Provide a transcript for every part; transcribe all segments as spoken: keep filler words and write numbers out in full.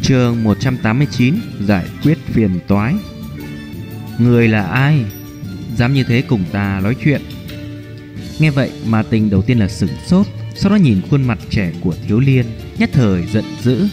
Chương một trăm tám mươi chín. Giải quyết phiền toái. Người là ai dám như thế cùng ta nói chuyện? Nghe vậy Ma Tinh đầu tiên là sửng sốt, sau đó nhìn khuôn mặt trẻ của Thiếu Liên, nhất thời giận dữ.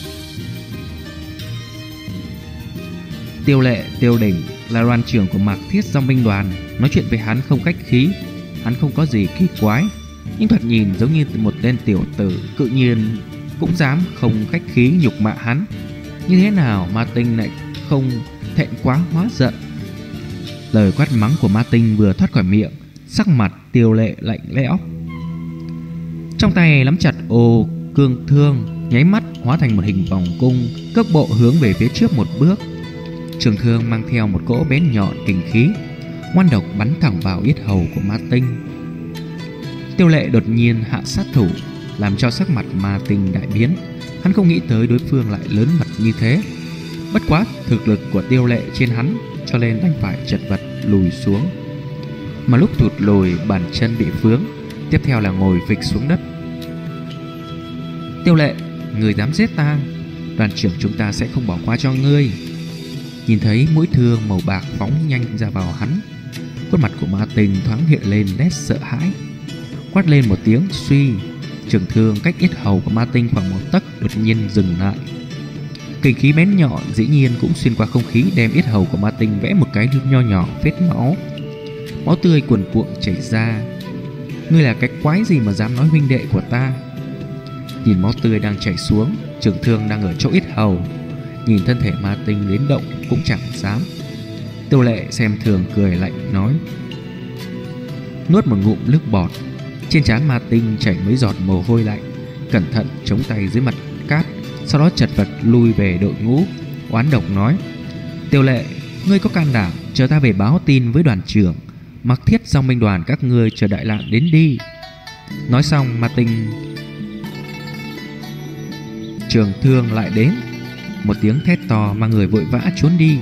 Tiêu Lệ, Tiêu Đỉnh là đoàn trưởng của Mạc Thiết Dòng binh đoàn, nói chuyện với hắn không khách khí. Hắn không có gì kỳ quái, nhưng thoạt nhìn giống như một tên tiểu tử, cự nhiên cũng dám không khách khí nhục mạ hắn. Như thế nào Ma Tinh lại không thẹn quá hóa giận? Lời quát mắng của Ma Tinh vừa thoát khỏi miệng, sắc mặt Tiêu Lệ lạnh lẽo, trong tay nắm chặt ô cương thương, nháy mắt hóa thành một hình vòng cung, cước bộ hướng về phía trước một bước. Trường thương mang theo một cỗ bén nhọn kình khí, ngoan độc bắn thẳng vào yết hầu của Ma Tinh. Tiêu Lệ đột nhiên hạ sát thủ, làm cho sắc mặt Ma Tinh đại biến. Hắn không nghĩ tới đối phương lại lớn mật như thế. Bất quá thực lực của Tiêu Lệ trên hắn, cho nên đành phải chật vật lùi xuống. Mà lúc thụt lùi, bàn chân bị vướng, tiếp theo là ngồi phịch xuống đất. Tiêu Lệ, người dám giết ta, đoàn trưởng chúng ta sẽ không bỏ qua cho ngươi. Nhìn thấy mũi thương màu bạc phóng nhanh ra vào hắn, khuôn mặt của Ma Tinh thoáng hiện lên nét sợ hãi. Quát lên một tiếng suy, trường thương cách yết hầu của Ma Tinh khoảng một tấc đột nhiên dừng lại. Kình khí bén nhọn dĩ nhiên cũng xuyên qua không khí, đem yết hầu của Ma Tinh vẽ một cái nho nhỏ vết máu. Máu tươi cuồn cuộn chảy ra. Ngươi là cái quái gì mà dám nói huynh đệ của ta? Nhìn máu tươi đang chảy xuống, trường thương đang ở chỗ yết hầu, nhìn thân thể Ma Tinh đến động cũng chẳng dám. Tiêu Lệ xem thường cười lạnh nói, nuốt một ngụm nước bọt. Trên trán Ma Tinh chảy mấy giọt mồ hôi lạnh, cẩn thận chống tay dưới mặt cát, sau đó chật vật lui về đội ngũ, oán độc nói, Tiêu Lệ, ngươi có can đảm, chờ ta về báo tin với đoàn trưởng, Mạc Thiết Dòng binh đoàn các ngươi chờ đại nạn đến đi. Nói xong Ma Tinh trường thương lại đến, một tiếng thét to mà người vội vã trốn đi.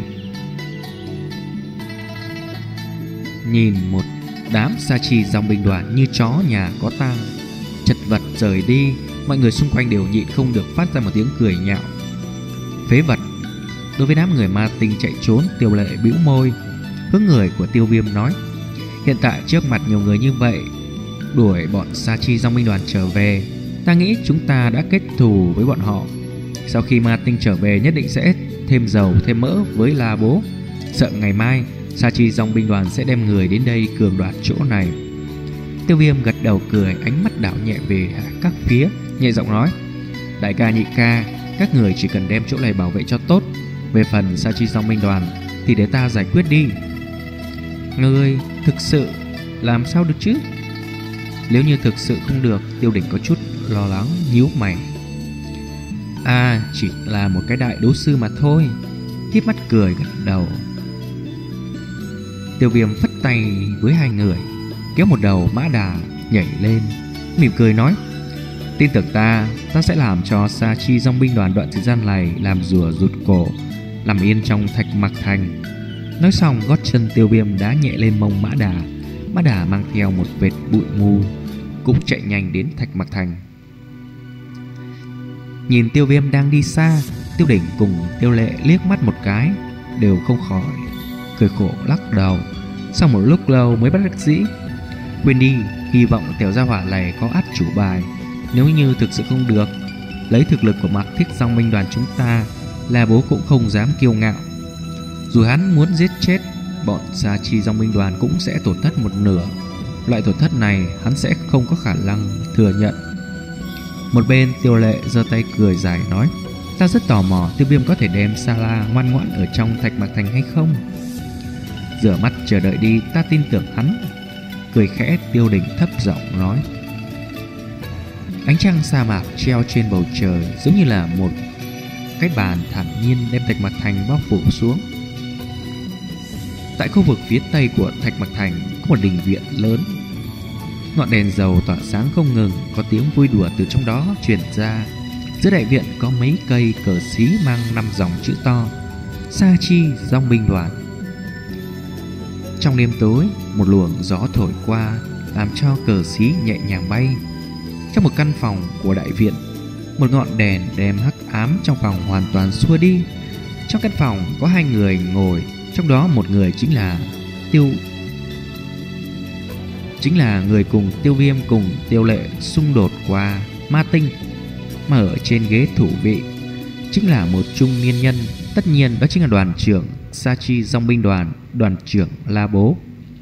Nhìn một đám sa chi dòng binh đoàn như chó nhà có tang, chật vật rời đi, mọi người xung quanh đều nhịn không được phát ra một tiếng cười nhạo. Phế vật. Đối với đám người Ma Tinh chạy trốn, Tiêu Lệ bĩu môi, hướng người của Tiêu Viêm nói, hiện tại trước mặt nhiều người như vậy đuổi bọn sa chi dòng binh đoàn trở về, ta nghĩ chúng ta đã kết thù với bọn họ. Sau khi Ma Tinh trở về nhất định sẽ thêm dầu thêm mỡ với La Bố. Sợ ngày mai sa chi dòng binh đoàn sẽ đem người đến đây cường đoạt chỗ này. Tiêu Viêm gật đầu cười, ánh mắt đảo nhẹ về các phía, nhẹ giọng nói, đại ca nhị ca, các người chỉ cần đem chỗ này bảo vệ cho tốt. Về phần sa chi dòng binh đoàn thì để ta giải quyết đi. Ngươi thực sự làm sao được chứ? Nếu như thực sự không được, Tiêu Đỉnh có chút lo lắng nhíu mày. À, chỉ là một cái đại đấu sư mà thôi. Híp mắt cười gật đầu. Tiêu Viêm phất tay với hai người, kéo một đầu mã đà nhảy lên, mỉm cười nói, tin tưởng ta, ta sẽ làm cho sa chi dòng binh đoàn đoạn thời gian này làm rùa rụt cổ, nằm yên trong Thạch Mạc Thành. Nói xong, gót chân Tiêu Viêm đá nhẹ lên mông mã đà. Mã đà mang theo một vệt bụi mù cũng chạy nhanh đến Thạch Mạc Thành. Nhìn Tiêu Viêm đang đi xa, Tiêu Đỉnh cùng Tiêu Lệ liếc mắt một cái, đều không khỏi cười khổ lắc đầu. Sau một lúc lâu mới bất đắc dĩ, quên đi, hy vọng tiểu gia hỏa này có át chủ bài. Nếu như thực sự không được, lấy thực lực của Mạc Thiết Dòng binh đoàn chúng ta, La Bố cũng không dám kiêu ngạo. Dù hắn muốn giết chết bọn sa chi dòng binh đoàn cũng sẽ tổn thất một nửa. Loại tổn thất này hắn sẽ không có khả năng thừa nhận. Một bên Tiêu Lệ giơ tay cười dài nói, ta rất tò mò Tiêu Viêm có thể đem Sa La ngoan ngoãn ở trong Thạch Mạc Thành hay không. Rửa mắt chờ đợi đi, ta tin tưởng hắn. Cười khẽ, Tiêu Đỉnh thấp giọng nói. Ánh trăng sa mạc treo trên bầu trời giống như là một cái bàn thản nhiên đem Thạch Mạc Thành bao phủ xuống. Tại khu vực phía tây của Thạch Mạc Thành có một đình viện lớn, ngọn đèn dầu tỏa sáng không ngừng, có tiếng vui đùa từ trong đó truyền ra. Giữa đại viện có mấy cây cờ xí mang năm dòng chữ to, sa chi dòng binh đoàn. Trong đêm tối, một luồng gió thổi qua làm cho cờ xí nhẹ nhàng bay. Trong một căn phòng của đại viện, Một ngọn đèn đem hắc ám trong phòng hoàn toàn xua đi. Trong căn phòng có hai người ngồi, trong đó một người chính là Tiêu Chính là người cùng Tiêu Viêm cùng Tiêu Lệ xung đột qua ma tinh. Mà ở trên ghế thủ vị chính là một trung niên nhân, tất nhiên đó chính là đoàn trưởng Sa Chi Dòng binh đoàn, đoàn trưởng La Bố.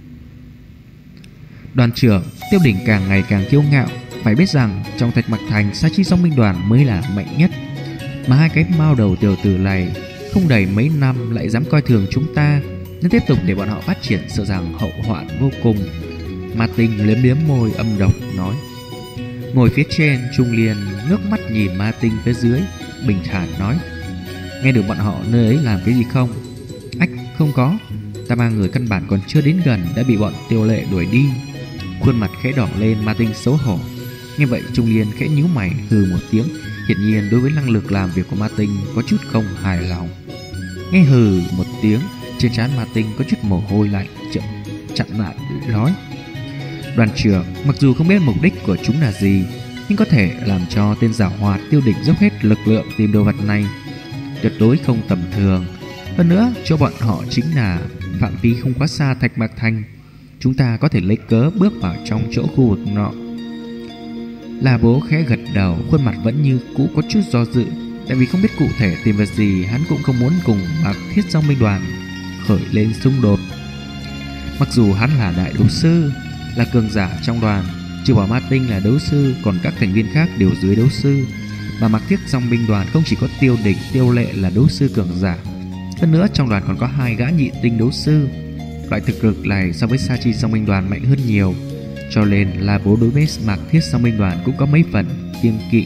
Đoàn trưởng Tiêu Đỉnh càng ngày càng kiêu ngạo, phải biết rằng trong Thạch Mặc Thành, Sa Chi Dòng binh đoàn mới là mạnh nhất, mà hai cái mao đầu tiểu tử này không đầy mấy năm lại dám coi thường chúng ta. Nếu tiếp tục để bọn họ phát triển, sợ rằng hậu hoạn vô cùng. Ma Tinh liếm liếm môi âm độc nói. Ngồi phía trên, Trung Liên ngước mắt nhìn Ma Tinh phía dưới, bình thản nói: nghe được bọn họ nơi ấy làm cái gì không? Ách, không có. Ta ba người căn bản còn chưa đến gần đã bị bọn Tiêu Lệ đuổi đi. Khuôn mặt khẽ đỏ lên, Ma Tinh xấu hổ. Nghe vậy Trung Liên khẽ nhíu mày hừ một tiếng, hiển nhiên đối với năng lực làm việc của Ma Tinh có chút không hài lòng. Nghe hừ một tiếng, trên trán Ma Tinh có chút mồ hôi lạnh chậm chặn lại nói: đoàn trưởng mặc dù không biết mục đích của chúng là gì, nhưng có thể làm cho tên giảo hoạt Tiêu Đỉnh dốc hết lực lượng tìm đồ vật này tuyệt đối không tầm thường. Hơn nữa, cho bọn họ chính là phạm vi không quá xa Thạch Mạc Thành, chúng ta có thể lấy cớ bước vào trong chỗ khu vực nọ. La Bố khẽ gật đầu, khuôn mặt vẫn như cũ có chút do dự, tại vì không biết cụ thể tìm vật gì, hắn cũng không muốn cùng Mạc Thiết Dòng binh đoàn khởi lên xung đột. Mặc dù hắn là đại đấu sư, là cường giả trong đoàn, trừ bỏ Ma Tinh là đấu sư, còn các thành viên khác đều dưới đấu sư. Mà Mạc Thiết Dòng binh đoàn không chỉ có Tiêu Đỉnh, Tiêu Lệ là đấu sư cường giả, hơn nữa trong đoàn còn có hai gã nhị tinh đấu sư. Loại thực lực này so với Sa Chi Dòng binh đoàn mạnh hơn nhiều, cho nên La Bố đối với Mạc Thiết Dòng binh đoàn cũng có mấy phần kiêng kỵ.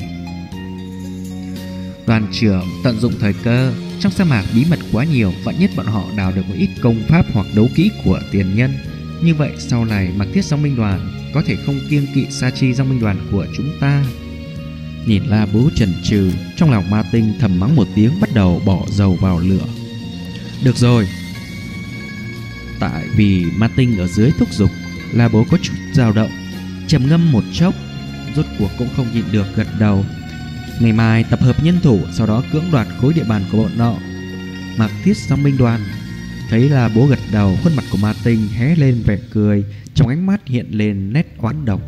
Đoàn trưởng tận dụng thời cơ, trong sa mạc bí mật quá nhiều, vạn nhất bọn họ đào được một ít công pháp hoặc đấu kỹ của tiền nhân, như vậy sau này Mạc Thiết Dòng binh đoàn có thể không kiêng kỵ Sa Chi Dòng binh đoàn của chúng ta. Nhìn La Bố chần chừ, trong lòng Ma Tinh thầm mắng một tiếng, bắt đầu bỏ dầu vào lửa. Được rồi. Tại vì Ma Tinh ở dưới thúc giục, La Bố có chút dao động, trầm ngâm một chốc, rốt cuộc cũng không nhịn được gật đầu. Ngày mai tập hợp nhân thủ, sau đó cưỡng đoạt khối địa bàn của bọn nọ. Mạc Thiết Dòng binh đoàn thấy La Bố gật đầu, khuôn mặt của Ma Tinh hé lên vẻ cười, trong ánh mắt hiện lên nét oán độc.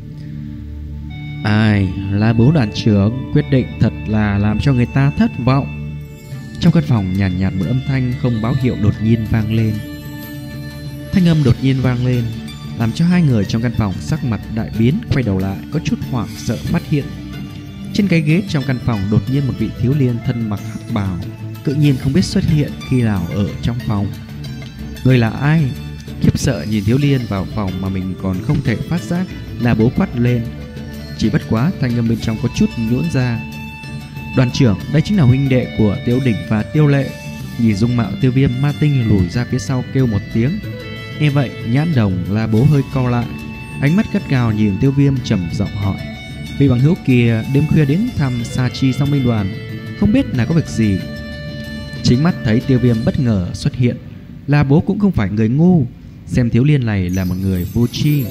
Ai, La Bố đoàn trưởng quyết định thật là làm cho người ta thất vọng. Trong căn phòng nhàn nhạt, nhạt một âm thanh không báo hiệu đột nhiên vang lên. Thanh âm đột nhiên vang lên làm cho hai người trong căn phòng sắc mặt đại biến, quay đầu lại có chút hoảng sợ phát hiện trên cái ghế trong căn phòng đột nhiên một vị thiếu niên thân mặc hắc bào tự nhiên không biết xuất hiện khi nào ở trong phòng. Người là ai? Khiếp sợ nhìn thiếu niên vào phòng mà mình còn không thể phát giác, La Bố quát lên. Chỉ bất quá thanh âm bên trong có chút nhũn ra. Đoàn trưởng, đây chính là huynh đệ của Tiêu Đỉnh và Tiêu Lệ. Nhìn dung mạo Tiêu Viêm, Ma Tinh lùi ra phía sau kêu một tiếng. Nghe vậy nhãn đồng La Bố hơi cau lại, ánh mắt gắt gao nhìn Tiêu Viêm trầm giọng hỏi: vị bằng hữu kia đêm khuya đến thăm Sa Chi Dòng binh đoàn, không biết là có việc gì? Chính mắt thấy Tiêu Viêm bất ngờ xuất hiện, La Bố cũng không phải người ngu, xem thiếu niên này là một người vô tri.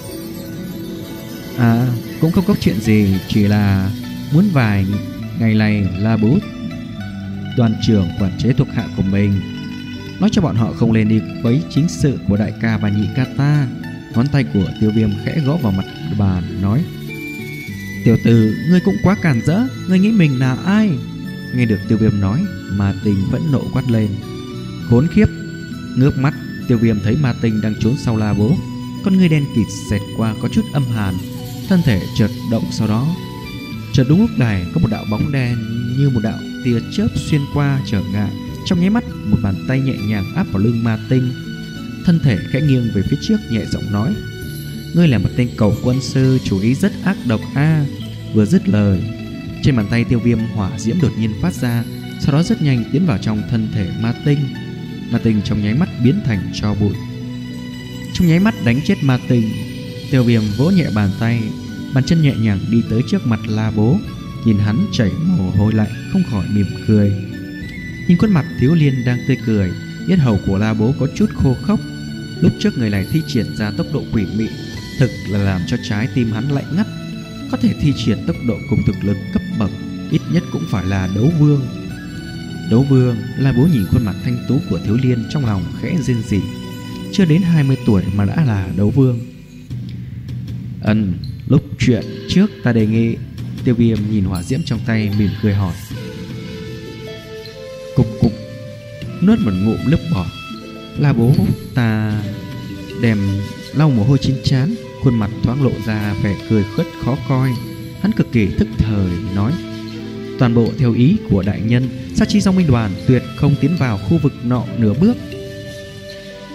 À, cũng không có chuyện gì, chỉ là muốn vài ngày này La Bố đoàn trưởng quản chế thuộc hạ của mình, nói cho bọn họ không lên đi quấy chính sự của đại ca và nhị ca ta. Ngón tay của Tiêu Viêm khẽ gõ vào mặt bàn nói: tiểu tử, ngươi cũng quá càn rỡ, ngươi nghĩ mình là ai? Nghe được Tiêu Viêm nói, Ma Tinh vẫn nộ quát lên: khốn khiếp! Ngước mắt, Tiêu Viêm thấy Ma Tinh đang trốn sau La Bố, con ngươi đen kịt xẹt qua có chút âm hàn, thân thể chợt động, sau đó chợt đúng lúc này có một đạo bóng đen như một đạo tia chớp xuyên qua trở ngại. Trong nháy mắt, một bàn tay nhẹ nhàng áp vào lưng Ma Tinh, thân thể khẽ nghiêng về phía trước, nhẹ giọng nói: ngươi là một tên cầu quân sư, chủ ý rất ác độc a. À. Vừa dứt lời, trên bàn tay Tiêu Viêm hỏa diễm đột nhiên phát ra, sau đó rất nhanh tiến vào trong thân thể Ma Tinh. Ma Tinh trong nháy mắt biến thành tro bụi. Trong nháy mắt đánh chết Ma Tinh, Tiêu Viêm vỗ nhẹ bàn tay, bàn chân nhẹ nhàng đi tới trước mặt La Bố, nhìn hắn chảy mồ hôi lạnh, không khỏi mỉm cười. Nhìn khuôn mặt thiếu niên đang tươi cười, yết hầu của La Bố có chút khô khốc. Lúc trước người này thi triển ra tốc độ quỷ mị, thực là làm cho trái tim hắn lạnh ngắt. Có thể thi triển tốc độ cùng thực lực cấp bậc ít nhất cũng phải là đấu vương. Đấu vương, La Bố nhìn khuôn mặt thanh tú của Thiếu Liên trong lòng khẽ rên rỉ. Chưa đến hai mươi tuổi mà đã là đấu vương. Ừm, lúc chuyện trước ta đề nghị. Tiêu Viêm nhìn hỏa diễm trong tay mỉm cười hỏi. Cục cục, nuốt một ngụm nước bọt. La Bố ta đem lau mồ hôi trên trán, khuôn mặt thoáng lộ ra vẻ cười khất khó coi. Hắn cực kỳ thức thời nói: toàn bộ theo ý của đại nhân, Sa Chi Dòng binh đoàn tuyệt không tiến vào khu vực nọ nửa bước.